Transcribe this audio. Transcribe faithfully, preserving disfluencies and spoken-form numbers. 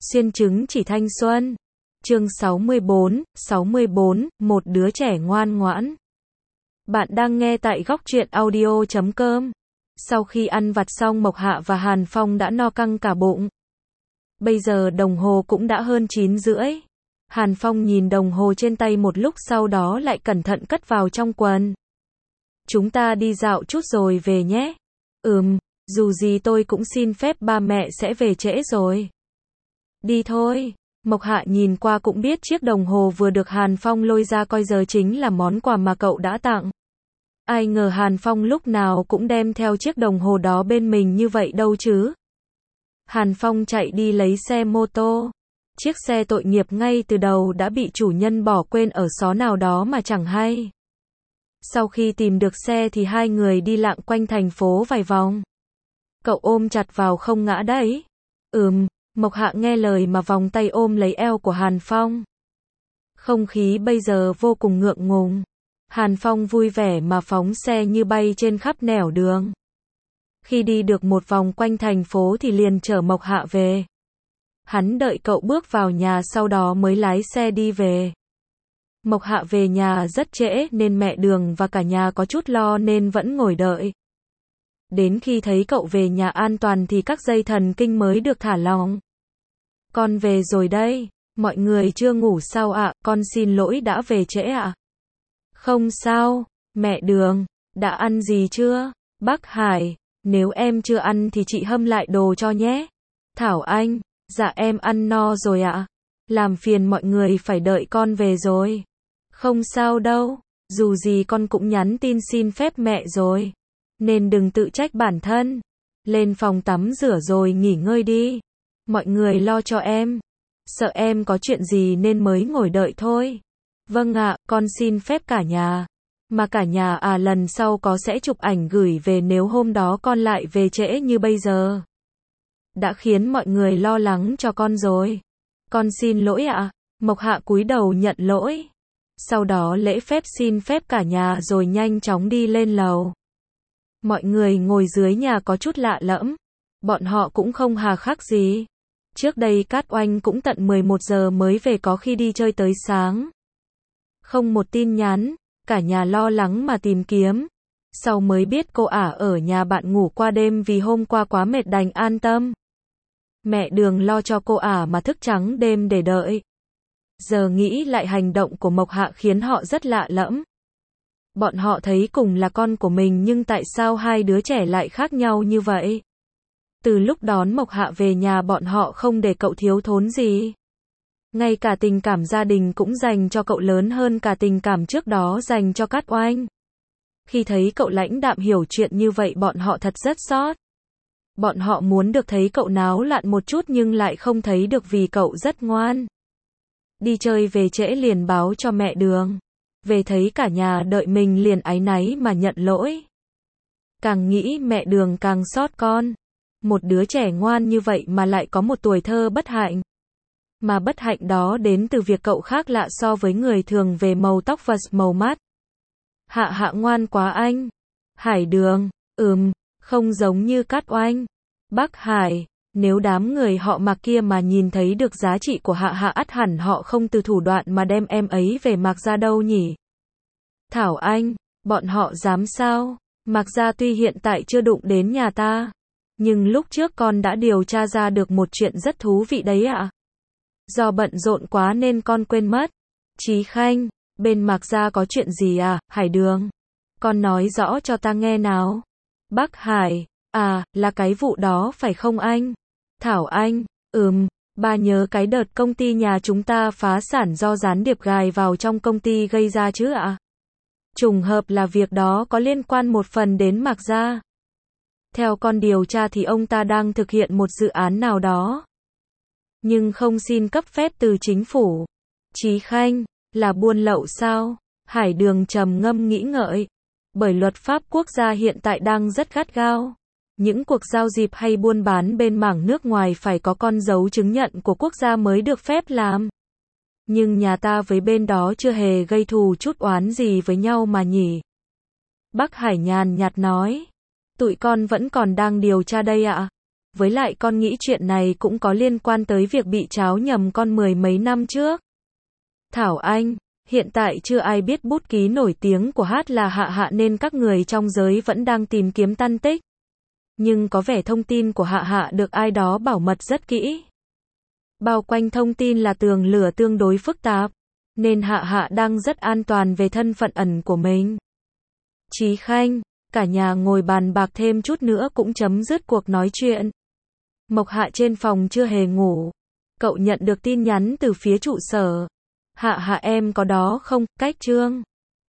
Xuyên chứng chỉ thanh xuân. Chương sáu mươi bốn, sáu mươi bốn, một đứa trẻ ngoan ngoãn. Bạn đang nghe tại góc truyện audio chấm com. Sau khi ăn vặt xong Mộc Hạ và Hàn Phong đã no căng cả bụng. Bây giờ đồng hồ cũng đã hơn chín rưỡi. Hàn Phong nhìn đồng hồ trên tay một lúc sau đó lại cẩn thận cất vào trong quần. Chúng ta đi dạo chút rồi về nhé. Ừm, dù gì tôi cũng xin phép ba mẹ sẽ về trễ rồi. Đi thôi. Mộc Hạ nhìn qua cũng biết chiếc đồng hồ vừa được Hàn Phong lôi ra coi giờ chính là món quà mà cậu đã tặng. Ai ngờ Hàn Phong lúc nào cũng đem theo chiếc đồng hồ đó bên mình như vậy đâu chứ. Hàn Phong chạy đi lấy xe mô tô. Chiếc xe tội nghiệp ngay từ đầu đã bị chủ nhân bỏ quên ở xó nào đó mà chẳng hay. Sau khi tìm được xe thì hai người đi lạng quanh thành phố vài vòng. Cậu ôm chặt vào không ngã đấy. Ừm, Mộc Hạ nghe lời mà vòng tay ôm lấy eo của Hàn Phong. Không khí bây giờ vô cùng ngượng ngùng. Hàn Phong vui vẻ mà phóng xe như bay trên khắp nẻo đường. Khi đi được một vòng quanh thành phố thì liền chở Mộc Hạ về. Hắn đợi cậu bước vào nhà sau đó mới lái xe đi về. Mộc Hạ về nhà rất trễ nên mẹ Đường và cả nhà có chút lo nên vẫn ngồi đợi. Đến khi thấy cậu về nhà an toàn thì các dây thần kinh mới được thả lỏng. Con về rồi đây, mọi người chưa ngủ sao ạ, con xin lỗi đã về trễ ạ. Không sao, mẹ Đường, đã ăn gì chưa? Bác Hải, nếu em chưa ăn thì chị hâm lại đồ cho nhé. Thảo Anh, dạ em ăn no rồi ạ. Làm phiền mọi người phải đợi con về rồi. Không sao đâu, dù gì con cũng nhắn tin xin phép mẹ rồi. Nên đừng tự trách bản thân. Lên phòng tắm rửa rồi nghỉ ngơi đi. Mọi người lo cho em. Sợ em có chuyện gì nên mới ngồi đợi thôi. Vâng ạ, con xin phép cả nhà. Mà cả nhà à lần sau có sẽ chụp ảnh gửi về nếu hôm đó con lại về trễ như bây giờ. Đã khiến mọi người lo lắng cho con rồi. Con xin lỗi ạ. Mộc Hạ cúi đầu nhận lỗi. Sau đó lễ phép xin phép cả nhà rồi nhanh chóng đi lên lầu. Mọi người ngồi dưới nhà có chút lạ lẫm. Bọn họ cũng không hà khắc gì. Trước đây Cát Oanh cũng tận mười một giờ mới về có khi đi chơi tới sáng. Không một tin nhắn, cả nhà lo lắng mà tìm kiếm. Sau mới biết cô ả ở nhà bạn ngủ qua đêm vì hôm qua quá mệt đành an tâm. Mẹ Đường lo cho cô ả mà thức trắng đêm để đợi. Giờ nghĩ lại hành động của Mộc Hạ khiến họ rất lạ lẫm. Bọn họ thấy cùng là con của mình nhưng tại sao hai đứa trẻ lại khác nhau như vậy? Từ lúc đón Mộc Hạ về nhà bọn họ không để cậu thiếu thốn gì. Ngay cả tình cảm gia đình cũng dành cho cậu lớn hơn cả tình cảm trước đó dành cho Cát Oanh. Khi thấy cậu lãnh đạm hiểu chuyện như vậy bọn họ thật rất xót. Bọn họ muốn được thấy cậu náo loạn một chút nhưng lại không thấy được vì cậu rất ngoan. Đi chơi về trễ liền báo cho mẹ Đường. Về thấy cả nhà đợi mình liền áy náy mà nhận lỗi. Càng nghĩ mẹ Đường càng xót con. Một đứa trẻ ngoan như vậy mà lại có một tuổi thơ bất hạnh. Mà bất hạnh đó đến từ việc cậu khác lạ so với người thường về màu tóc và màu mắt. Hạ Hạ ngoan quá anh. Hải Đường, ừm, không giống như Cát Oanh. Bác Hải, nếu đám người họ Mạc kia mà nhìn thấy được giá trị của Hạ Hạ ắt hẳn họ không từ thủ đoạn mà đem em ấy về Mạc gia đâu nhỉ. Thảo Anh, bọn họ dám sao? Mạc gia tuy hiện tại chưa đụng đến nhà ta. Nhưng lúc trước con đã điều tra ra được một chuyện rất thú vị đấy ạ. Do bận rộn quá nên con quên mất. Chí Khanh, bên Mạc gia có chuyện gì à, Hải Đường? Con nói rõ cho ta nghe nào. Bác Hải, à, là cái vụ đó phải không anh? Thảo Anh, ừm, ba nhớ cái đợt công ty nhà chúng ta phá sản do gián điệp gài vào trong công ty gây ra chứ ạ? Trùng hợp là việc đó có liên quan một phần đến Mạc gia. Theo con điều tra thì ông ta đang thực hiện một dự án nào đó. Nhưng không xin cấp phép từ chính phủ. Chí Khanh, là buôn lậu sao? Hải Đường trầm ngâm nghĩ ngợi. Bởi luật pháp quốc gia hiện tại đang rất gắt gao. Những cuộc giao dịch hay buôn bán bên mảng nước ngoài phải có con dấu chứng nhận của quốc gia mới được phép làm. Nhưng nhà ta với bên đó chưa hề gây thù chút oán gì với nhau mà nhỉ? Bác Hải nhàn nhạt nói. Tụi con vẫn còn đang điều tra đây ạ. với lại con nghĩ chuyện này cũng có liên quan tới việc bị tráo nhầm con mười mấy năm trước. Thảo Anh, hiện tại chưa ai biết bút ký nổi tiếng của Hát là Hạ Hạ nên các người trong giới vẫn đang tìm kiếm tung tích. Nhưng có vẻ thông tin của Hạ Hạ được ai đó bảo mật rất kỹ. Bao quanh thông tin là tường lửa tương đối phức tạp, nên Hạ Hạ đang rất an toàn về thân phận ẩn của mình. Chí Khanh, cả nhà ngồi bàn bạc thêm chút nữa cũng chấm dứt cuộc nói chuyện. Mộc Hạ trên phòng chưa hề ngủ. Cậu nhận được tin nhắn từ phía trụ sở. Hạ Hạ em có đó không, cách Trương.